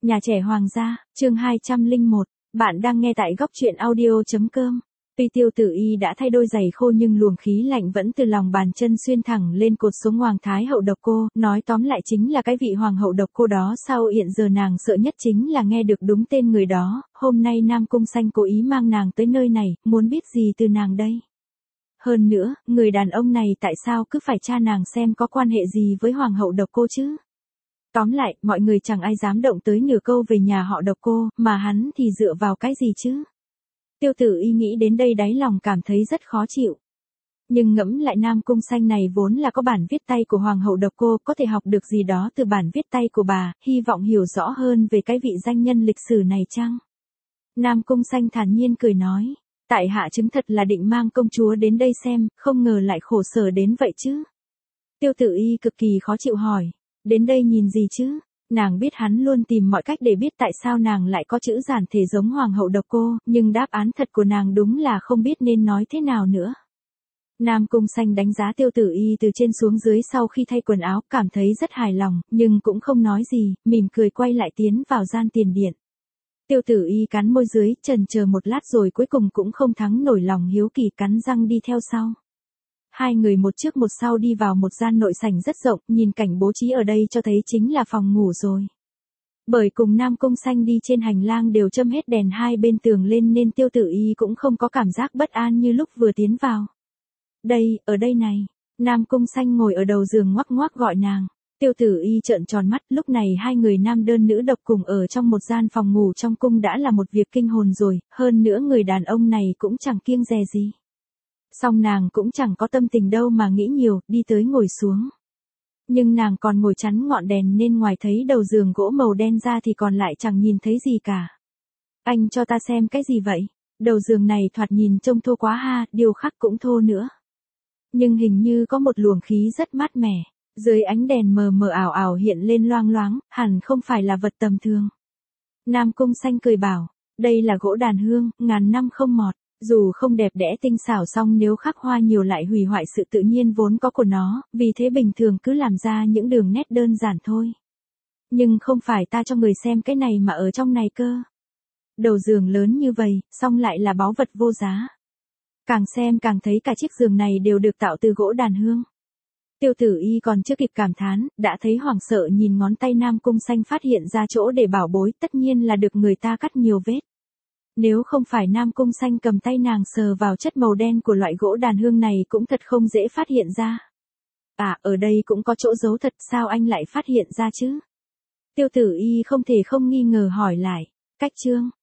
Nhà trẻ Hoàng gia, chương 201, bạn đang nghe tại góc truyện audio.com. Tuy Tiêu Tử Y đã thay đôi giày khô nhưng luồng khí lạnh vẫn từ lòng bàn chân xuyên thẳng lên cột sống Hoàng Thái hậu độc cô, nói tóm lại chính là cái vị Hoàng hậu độc cô đó sao hiện giờ nàng sợ nhất chính là nghe được đúng tên người đó, hôm nay Nam Cung Xanh cố ý mang nàng tới nơi này, muốn biết gì từ nàng đây. Hơn nữa, người đàn ông này tại sao cứ phải tra nàng xem có quan hệ gì với Hoàng hậu độc cô chứ? Tóm lại, mọi người chẳng ai dám động tới nửa câu về nhà họ độc cô, mà hắn thì dựa vào cái gì chứ? Tiêu Tử Y nghĩ đến đây đáy lòng cảm thấy rất khó chịu. Nhưng ngẫm lại Nam Cung Xanh này vốn là có bản viết tay của Hoàng hậu độc cô, có thể học được gì đó từ bản viết tay của bà, hy vọng hiểu rõ hơn về cái vị danh nhân lịch sử này chăng? Nam Cung Xanh thản nhiên cười nói, tại hạ chứng thật là định mang công chúa đến đây xem, không ngờ lại khổ sở đến vậy chứ. Tiêu Tử Y cực kỳ khó chịu hỏi, đến đây nhìn gì chứ? Nàng biết hắn luôn tìm mọi cách để biết tại sao nàng lại có chữ giản thể giống Hoàng hậu độc cô, nhưng đáp án thật của nàng đúng là không biết nên nói thế nào nữa. Nam Cung Xanh đánh giá Tiêu Tử Y từ trên xuống dưới sau khi thay quần áo, cảm thấy rất hài lòng, nhưng cũng không nói gì, mỉm cười quay lại tiến vào gian tiền điện. Tiêu Tử Y cắn môi dưới, chần chờ một lát rồi cuối cùng cũng không thắng nổi lòng hiếu kỳ cắn răng đi theo sau. Hai người một trước một sau đi vào một gian nội sảnh rất rộng, nhìn cảnh bố trí ở đây cho thấy chính là phòng ngủ rồi. Bởi cùng Nam Cung Xanh đi trên hành lang đều châm hết đèn hai bên tường lên nên Tiêu Tử Y cũng không có cảm giác bất an như lúc vừa tiến vào. Đây, ở đây này. Nam Cung Xanh ngồi ở đầu giường ngoắc ngoắc gọi nàng. Tiêu Tử Y trợn tròn mắt, lúc này hai người nam đơn nữ độc cùng ở trong một gian phòng ngủ trong cung đã là một việc kinh hồn rồi, hơn nữa người đàn ông này cũng chẳng kiêng dè gì. Song nàng cũng chẳng có tâm tình đâu mà nghĩ nhiều, đi tới ngồi xuống. Nhưng nàng còn ngồi chắn ngọn đèn nên ngoài thấy đầu giường gỗ màu đen ra thì còn lại chẳng nhìn thấy gì cả. Anh cho ta xem cái gì vậy? Đầu giường này thoạt nhìn trông thô quá ha, điêu khắc cũng thô nữa. Nhưng hình như có một luồng khí rất mát mẻ. Dưới ánh đèn mờ mờ ảo ảo hiện lên loang loáng, hẳn không phải là vật tầm thường. Nam Cung Xanh cười bảo, đây là gỗ đàn hương, ngàn năm không mọt. Dù không đẹp đẽ tinh xảo song nếu khắc hoa nhiều lại hủy hoại sự tự nhiên vốn có của nó, vì thế bình thường cứ làm ra những đường nét đơn giản thôi. Nhưng không phải ta cho người xem cái này mà ở trong này cơ. Đầu giường lớn như vậy, song lại là báu vật vô giá. Càng xem càng thấy cả chiếc giường này đều được tạo từ gỗ đàn hương. Tiêu Tử Y còn chưa kịp cảm thán, đã thấy hoảng sợ nhìn ngón tay Nam Cung Xanh phát hiện ra chỗ để bảo bối, tất nhiên là được người ta cắt nhiều vết. Nếu không phải Nam Cung Xanh cầm tay nàng sờ vào chất màu đen của loại gỗ đàn hương này cũng thật không dễ phát hiện ra. À, ở đây cũng có chỗ giấu thật, sao anh lại phát hiện ra chứ? Tiêu Tử Y không thể không nghi ngờ hỏi lại. Cách chương,